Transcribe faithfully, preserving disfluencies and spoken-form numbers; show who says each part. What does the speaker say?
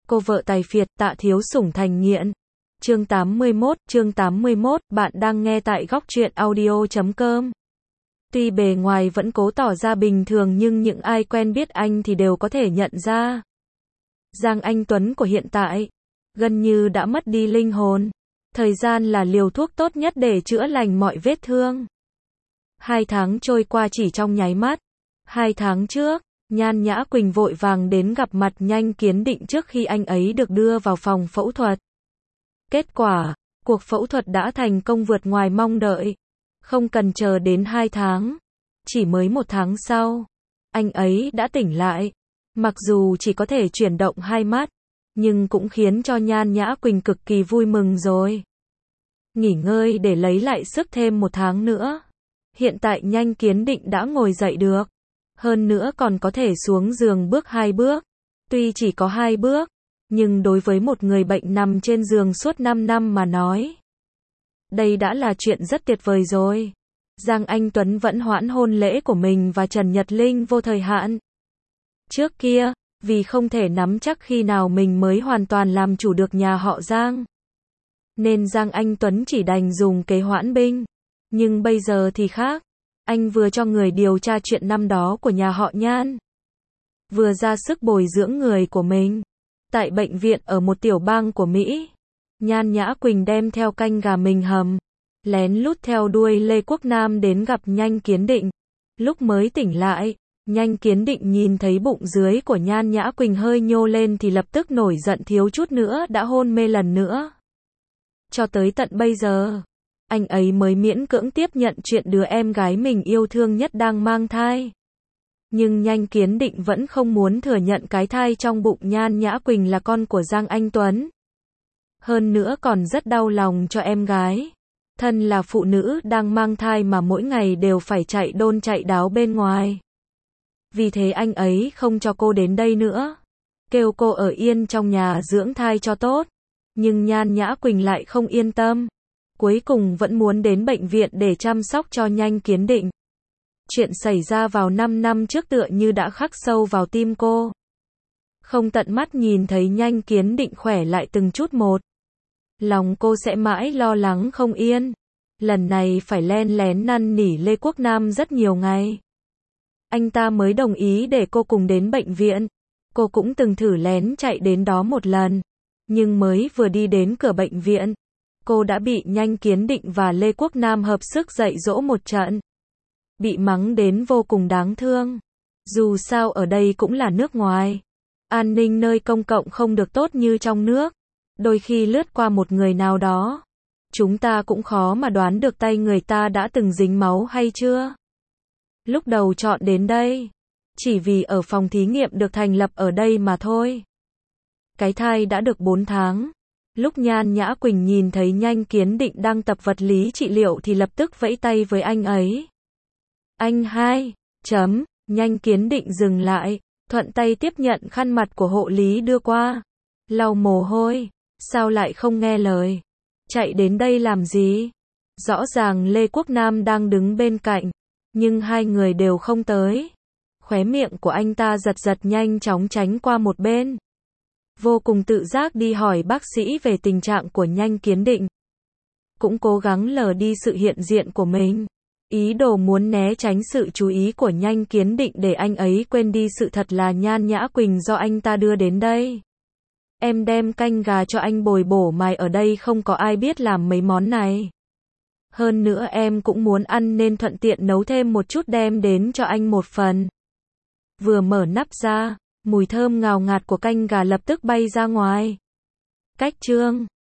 Speaker 1: Cô vợ tài phiệt, Tạ Thiếu Sủng thành nghiện. Chương tám mươi mốt, chương tám mươi mốt, bạn đang nghe tại góc truyện audio chấm com. Tuy bề ngoài vẫn cố tỏ ra bình thường nhưng những ai quen biết anh thì đều có thể nhận ra. Giang Anh Tuấn của hiện tại, gần như đã mất đi linh hồn. Thời gian là liều thuốc tốt nhất để chữa lành mọi vết thương. Hai tháng trôi qua chỉ trong nháy mắt. Hai tháng trước, Nhan Nhã Quỳnh vội vàng đến gặp mặt Nhanh Kiến Định trước khi anh ấy được đưa vào phòng phẫu thuật. Kết quả, cuộc phẫu thuật đã thành công vượt ngoài mong đợi. Không cần chờ đến hai tháng. Chỉ mới một tháng sau, anh ấy đã tỉnh lại. Mặc dù chỉ có thể chuyển động hai mắt, nhưng cũng khiến cho Nhan Nhã Quỳnh cực kỳ vui mừng rồi. Nghỉ ngơi để lấy lại sức thêm một tháng nữa. Hiện tại Nhanh Kiến Định đã ngồi dậy được. Hơn nữa còn có thể xuống giường bước hai bước. Tuy chỉ có hai bước, nhưng đối với một người bệnh nằm trên giường suốt năm năm mà nói, đây đã là chuyện rất tuyệt vời rồi. Giang Anh Tuấn vẫn hoãn hôn lễ của mình và Trần Nhật Linh vô thời hạn. Trước kia, vì không thể nắm chắc khi nào mình mới hoàn toàn làm chủ được nhà họ Giang, nên Giang Anh Tuấn chỉ đành dùng kế hoãn binh. Nhưng bây giờ thì khác. Anh vừa cho người điều tra chuyện năm đó của nhà họ Nhan, vừa ra sức bồi dưỡng người của mình. Tại bệnh viện ở một tiểu bang của Mỹ, Nhan Nhã Quỳnh đem theo canh gà mình hầm, lén lút theo đuôi Lê Quốc Nam đến gặp Nhanh Kiến Định. Lúc mới tỉnh lại, Nhanh Kiến Định nhìn thấy bụng dưới của Nhan Nhã Quỳnh hơi nhô lên thì lập tức nổi giận, thiếu chút nữa đã hôn mê lần nữa. Cho tới tận bây giờ, anh ấy mới miễn cưỡng tiếp nhận chuyện đứa em gái mình yêu thương nhất đang mang thai. Nhưng Nhanh Kiến Định vẫn không muốn thừa nhận cái thai trong bụng Nhan Nhã Quỳnh là con của Giang Anh Tuấn. Hơn nữa còn rất đau lòng cho em gái. Thân là phụ nữ đang mang thai mà mỗi ngày đều phải chạy đôn chạy đáo bên ngoài. Vì thế anh ấy không cho cô đến đây nữa. Kêu cô ở yên trong nhà dưỡng thai cho tốt. Nhưng Nhan Nhã Quỳnh lại không yên tâm. Cuối cùng vẫn muốn đến bệnh viện để chăm sóc cho Nhanh Kiến Định. Chuyện xảy ra vào năm năm trước tựa như đã khắc sâu vào tim cô. Không tận mắt nhìn thấy Nhanh Kiến Định khỏe lại từng chút một, lòng cô sẽ mãi lo lắng không yên. Lần này phải len lén năn nỉ Lê Quốc Nam rất nhiều ngày. Anh ta mới đồng ý để cô cùng đến bệnh viện. Cô cũng từng thử lén chạy đến đó một lần. Nhưng mới vừa đi đến cửa bệnh viện, cô đã bị Nhanh Kiến Định và Lê Quốc Nam hợp sức dạy dỗ một trận. Bị mắng đến vô cùng đáng thương. Dù sao ở đây cũng là nước ngoài. An ninh nơi công cộng không được tốt như trong nước. Đôi khi lướt qua một người nào đó, chúng ta cũng khó mà đoán được tay người ta đã từng dính máu hay chưa. Lúc đầu chọn đến đây, chỉ vì ở phòng thí nghiệm được thành lập ở đây mà thôi. Cái thai đã được bốn tháng. Lúc Nhan Nhã Quỳnh nhìn thấy Nhanh Kiến Định đang tập vật lý trị liệu thì lập tức vẫy tay với anh ấy. Anh hai, chấm, Nhanh Kiến Định dừng lại, thuận tay tiếp nhận khăn mặt của hộ lý đưa qua. Lau mồ hôi, sao lại không nghe lời? Chạy đến đây làm gì? Rõ ràng Lê Quốc Nam đang đứng bên cạnh, nhưng hai người đều không tới. Khóe miệng của anh ta giật giật nhanh chóng tránh qua một bên. Vô cùng tự giác đi hỏi bác sĩ về tình trạng của Nhanh Kiến Định. Cũng cố gắng lờ đi sự hiện diện của mình. Ý đồ muốn né tránh sự chú ý của Nhanh Kiến Định để anh ấy quên đi sự thật là Nhan Nhã Quỳnh do anh ta đưa đến đây. Em đem canh gà cho anh bồi bổ mài, ở đây không có ai biết làm mấy món này. Hơn nữa em cũng muốn ăn nên thuận tiện nấu thêm một chút đem đến cho anh một phần. Vừa mở nắp ra, mùi thơm ngào ngạt của canh gà lập tức bay ra ngoài. Cách chương